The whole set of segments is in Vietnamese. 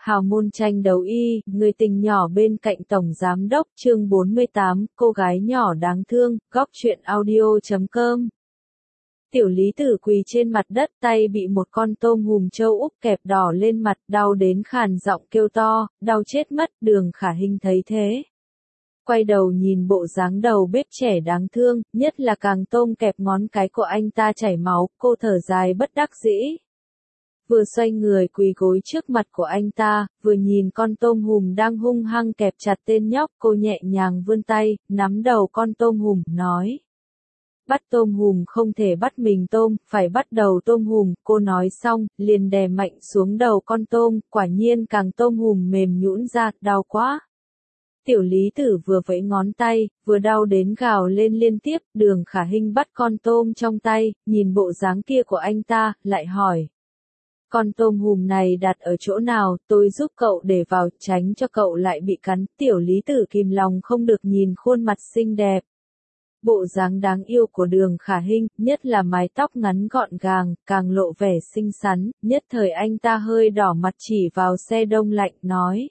Hào môn tranh đấu y, người tình nhỏ bên cạnh tổng giám đốc, chương 48, cô gái nhỏ đáng thương, góc truyện audio.com. Tiểu Lý Tử quỳ trên mặt đất, tay bị một con tôm hùm châu Úc kẹp đỏ lên mặt, đau đến khàn giọng kêu to, đau chết mất. Đường Khả Hinh thấy thế, quay đầu nhìn bộ dáng đầu bếp trẻ đáng thương, nhất là càng tôm kẹp ngón cái của anh ta chảy máu, cô thở dài bất đắc dĩ. Vừa xoay người quỳ gối trước mặt của anh ta, vừa nhìn con tôm hùm đang hung hăng kẹp chặt tên nhóc, cô nhẹ nhàng vươn tay, nắm đầu con tôm hùm, nói. Bắt tôm hùm không thể bắt mình tôm, phải bắt đầu tôm hùm, cô nói xong, liền đè mạnh xuống đầu con tôm, quả nhiên càng tôm hùm mềm nhũn ra, đau quá. Tiểu Lý Tử vừa vẫy ngón tay, vừa đau đến gào lên liên tiếp, Đường Khả Hinh bắt con tôm trong tay, nhìn bộ dáng kia của anh ta, lại hỏi. Con tôm hùm này đặt ở chỗ nào, tôi giúp cậu để vào, tránh cho cậu lại bị cắn. Tiểu Lý Tử kìm lòng không được nhìn khuôn mặt xinh đẹp, bộ dáng đáng yêu của Đường Khả Hinh, nhất là mái tóc ngắn gọn gàng, càng lộ vẻ xinh xắn, nhất thời anh ta hơi đỏ mặt chỉ vào xe đông lạnh, nói.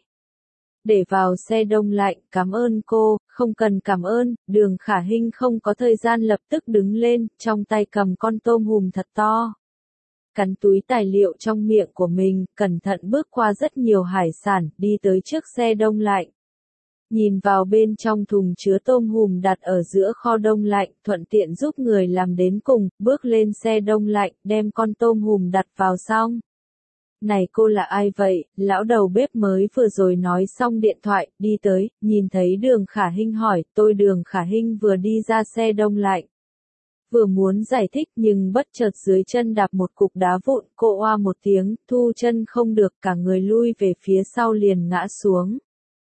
Để vào xe đông lạnh, cảm ơn cô, không cần cảm ơn. Đường Khả Hinh không có thời gian lập tức đứng lên, trong tay cầm con tôm hùm thật to. Cắn túi tài liệu trong miệng của mình, cẩn thận bước qua rất nhiều hải sản, đi tới trước xe đông lạnh. Nhìn vào bên trong thùng chứa tôm hùm đặt ở giữa kho đông lạnh, thuận tiện giúp người làm đến cùng, bước lên xe đông lạnh, đem con tôm hùm đặt vào xong. Này cô là ai vậy? Lão đầu bếp mới vừa rồi nói xong điện thoại, đi tới, nhìn thấy Đường Khả Hinh hỏi, tôi Đường Khả Hinh vừa đi ra xe đông lạnh. Vừa muốn giải thích nhưng bất chợt dưới chân đạp một cục đá vụn, cô oa một tiếng, thu chân không được, cả người lui về phía sau liền ngã xuống.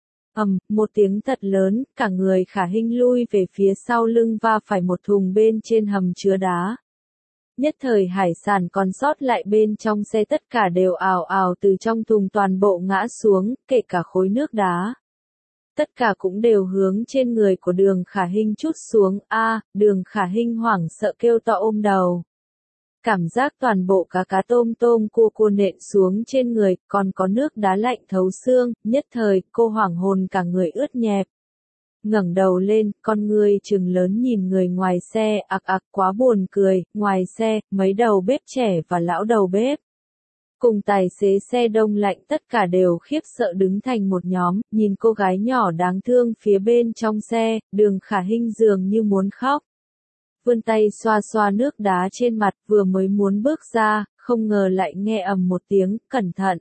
Một tiếng thật lớn, cả người Khả Hinh lui về phía sau lưng va phải một thùng bên trên hầm chứa đá. Nhất thời hải sản còn sót lại bên trong xe tất cả đều ào ào từ trong thùng toàn bộ ngã xuống, kể cả khối nước đá. Tất cả cũng đều hướng trên người của Đường Khả Hinh trút xuống, Đường Khả Hinh hoảng sợ kêu to ôm đầu. Cảm giác toàn bộ cá tôm cua nện xuống trên người, còn có nước đá lạnh thấu xương, nhất thời, cô hoảng hồn cả người ướt nhẹp. Ngẩng đầu lên, con ngươi trừng lớn nhìn người ngoài xe, quá buồn cười, ngoài xe, mấy đầu bếp trẻ và lão đầu bếp. Cùng tài xế xe đông lạnh tất cả đều khiếp sợ đứng thành một nhóm, nhìn cô gái nhỏ đáng thương phía bên trong xe, Đường Khả Hinh dường như muốn khóc. Vươn tay xoa xoa nước đá trên mặt, vừa mới muốn bước ra, không ngờ lại nghe ầm một tiếng, cẩn thận.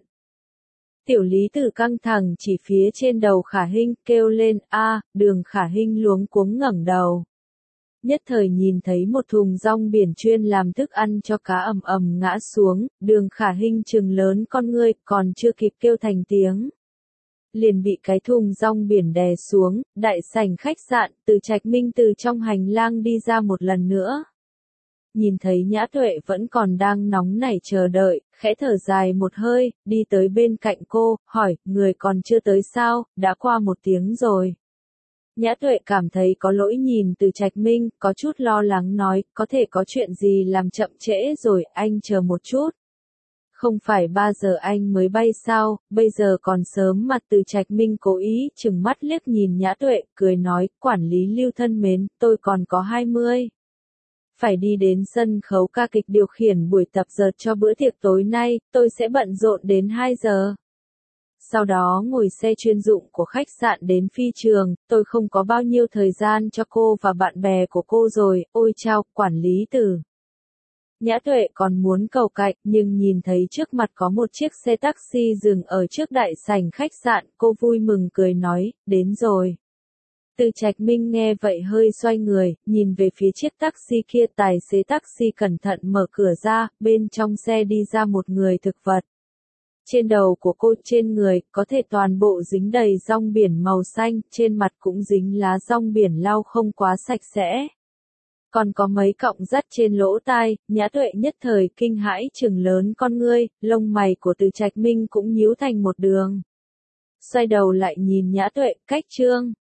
Tiểu Lý Tử căng thẳng chỉ phía trên đầu Khả Hinh, kêu lên, Đường Khả Hinh luống cuống ngẩng đầu. Nhất thời nhìn thấy một thùng rong biển chuyên làm thức ăn cho cá ầm ngã xuống, Đường Khả Hinh trừng lớn con ngươi, còn chưa kịp kêu thành tiếng. Liền bị cái thùng rong biển đè xuống, đại sảnh khách sạn, Từ Trạch Minh từ trong hành lang đi ra một lần nữa. Nhìn thấy Nhã Tuệ vẫn còn đang nóng nảy chờ đợi, khẽ thở dài một hơi, đi tới bên cạnh cô, hỏi, người còn chưa tới sao, đã qua một tiếng rồi. Nhã Tuệ cảm thấy có lỗi nhìn Từ Trạch Minh, có chút lo lắng nói, có thể có chuyện gì làm chậm trễ rồi, anh chờ một chút. Không phải 3 giờ anh mới bay sao, bây giờ còn sớm mà. Từ Trạch Minh cố ý chừng mắt liếc nhìn Nhã Tuệ, cười nói, quản lý Lưu thân mến, tôi còn có 20. Phải đi đến sân khấu ca kịch điều khiển buổi tập dượt cho bữa tiệc tối nay, tôi sẽ bận rộn đến 2 giờ. Sau đó ngồi xe chuyên dụng của khách sạn đến phi trường, tôi không có bao nhiêu thời gian cho cô và bạn bè của cô rồi, ôi chao, quản lý Từ. Nhã Tuệ còn muốn cầu cạnh, nhưng nhìn thấy trước mặt có một chiếc xe taxi dừng ở trước đại sảnh khách sạn, cô vui mừng cười nói, đến rồi. Từ Trạch Minh nghe vậy hơi xoay người, nhìn về phía chiếc taxi kia, tài xế taxi cẩn thận mở cửa ra, bên trong xe đi ra một người thực vật. Trên đầu của cô, trên người, có thể toàn bộ dính đầy rong biển màu xanh, trên mặt cũng dính lá rong biển lau không quá sạch sẽ. Còn có mấy cọng rắt trên lỗ tai, Nhã Tuệ nhất thời kinh hãi trừng lớn con ngươi, lông mày của Từ Trạch Minh cũng nhíu thành một đường. Xoay đầu lại nhìn Nhã Tuệ, cách chương.